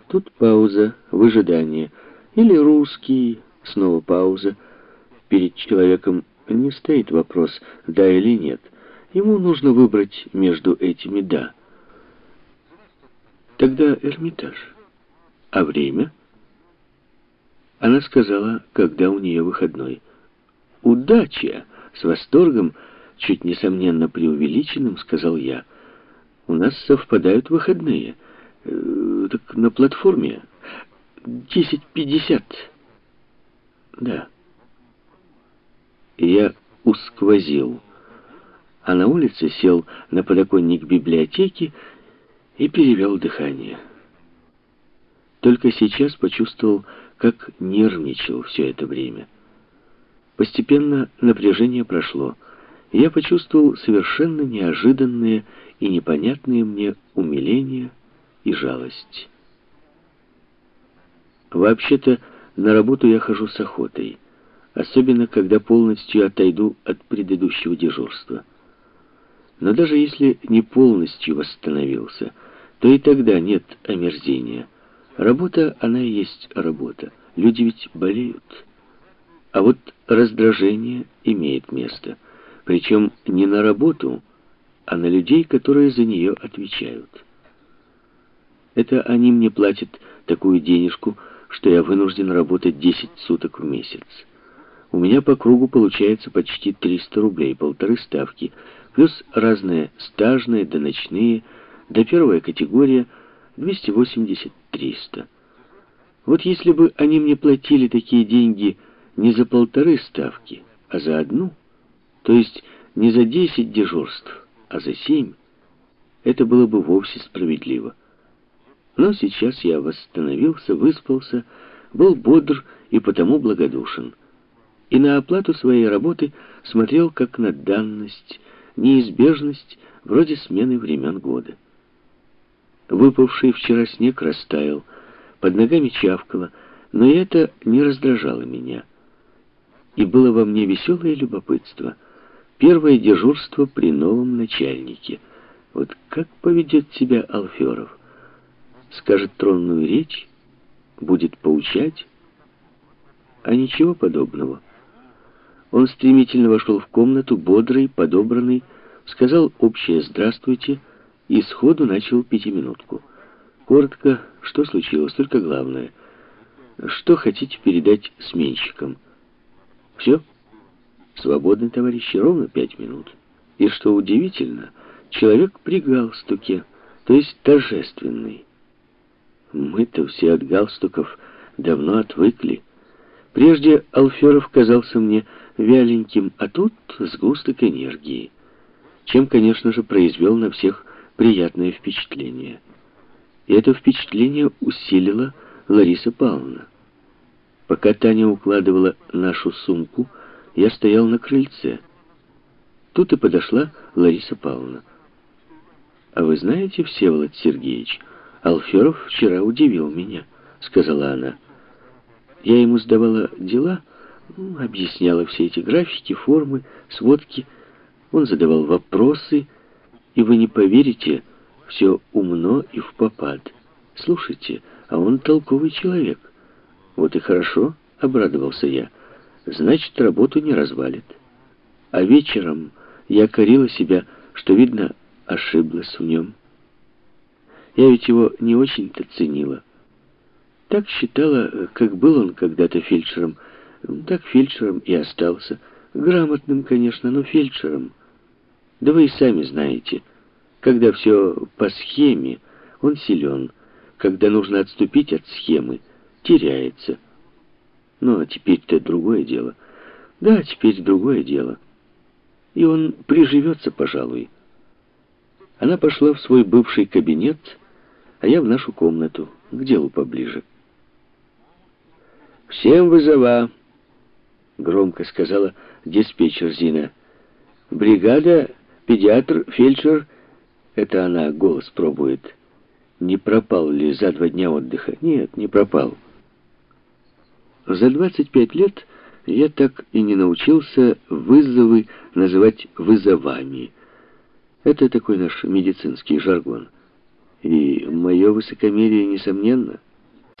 Тут пауза, выжидание. Или русский, снова пауза. Перед человеком не стоит вопрос «да» или «нет». Ему нужно выбрать между этими «да». Тогда Эрмитаж. А время? Она сказала, когда у нее выходной. «Удача!» — с восторгом, чуть несомненно преувеличенным, сказал я. «У нас совпадают выходные. Так на платформе 10:50. Да». Я усквозил, а на улице сел на подоконник библиотеки и перевел дыхание. Только сейчас почувствовал, как нервничал все это время. Постепенно напряжение прошло, и я почувствовал совершенно неожиданные и непонятные мне умиление и жалость. Вообще-то на работу я хожу с охотой, особенно когда полностью отойду от предыдущего дежурства. Но даже если не полностью восстановился, то и тогда нет омерзения. Работа, она и есть работа. Люди ведь болеют. А вот раздражение имеет место. Причем не на работу, а на людей, которые за нее отвечают. Это они мне платят такую денежку, что я вынужден работать 10 суток в месяц. У меня по кругу получается почти 300 рублей, 1,5 ставки, плюс разные стажные, да ночные, да первая категория 280-300. Вот если бы они мне платили такие деньги не за 1,5 ставки, а за одну, то есть не за 10 дежурств, а за 7, это было бы вовсе справедливо. Но сейчас я восстановился, выспался, был бодр и потому благодушен. И на оплату своей работы смотрел как на данность, неизбежность, вроде смены времен года. Выпавший вчера снег растаял, под ногами чавкало, но и это не раздражало меня. И было во мне веселое любопытство. Первое дежурство при новом начальнике. Вот как поведет себя Алферов? Скажет тронную речь? Будет поучать? А ничего подобного. Он стремительно вошел в комнату, бодрый, подобранный, сказал общее «здравствуйте» и сходу начал пятиминутку. Коротко, что случилось, только главное. Что хотите передать сменщикам? Все? Свободны, товарищи, ровно 5 минут. И что удивительно, человек при галстуке, то есть торжественный. Мы-то все от галстуков давно отвыкли. Прежде Алферов казался мне вяленьким, а тут сгусток энергии, чем, конечно же, произвел на всех приятное впечатление. И это впечатление усилила Лариса Павловна. Пока Таня укладывала нашу сумку, я стоял на крыльце. Тут и подошла Лариса Павловна. «А вы знаете, Всеволод Сергеевич, Алферов вчера удивил меня», — сказала она. «Я ему сдавала дела, объясняла все эти графики, формы, сводки. Он задавал вопросы, и вы не поверите, все умно и впопад. Слушайте, а он толковый человек». «Вот и хорошо», — обрадовался я. «Значит, работу не развалит». А вечером я корила себя, что, видно, ошиблась в нем. Я ведь его не очень-то ценила. Так считала, как был он когда-то фельдшером, так фельдшером и остался. Грамотным, конечно, но фельдшером. Да вы и сами знаете, когда все по схеме, он силен. Когда нужно отступить от схемы, теряется. Ну, а теперь-то другое дело. Да, теперь другое дело. И он приживется, пожалуй. Она пошла в свой бывший кабинет, а я в нашу комнату, к делу поближе. «Всем вызова!» — громко сказала диспетчер Зина. «Бригада, педиатр, фельдшер...» Это она голос пробует. Не пропал ли за 2 дня отдыха? Нет, не пропал. За 25 лет я так и не научился вызовы называть вызовами. Это такой наш медицинский жаргон. И мое высокомерие, несомненно,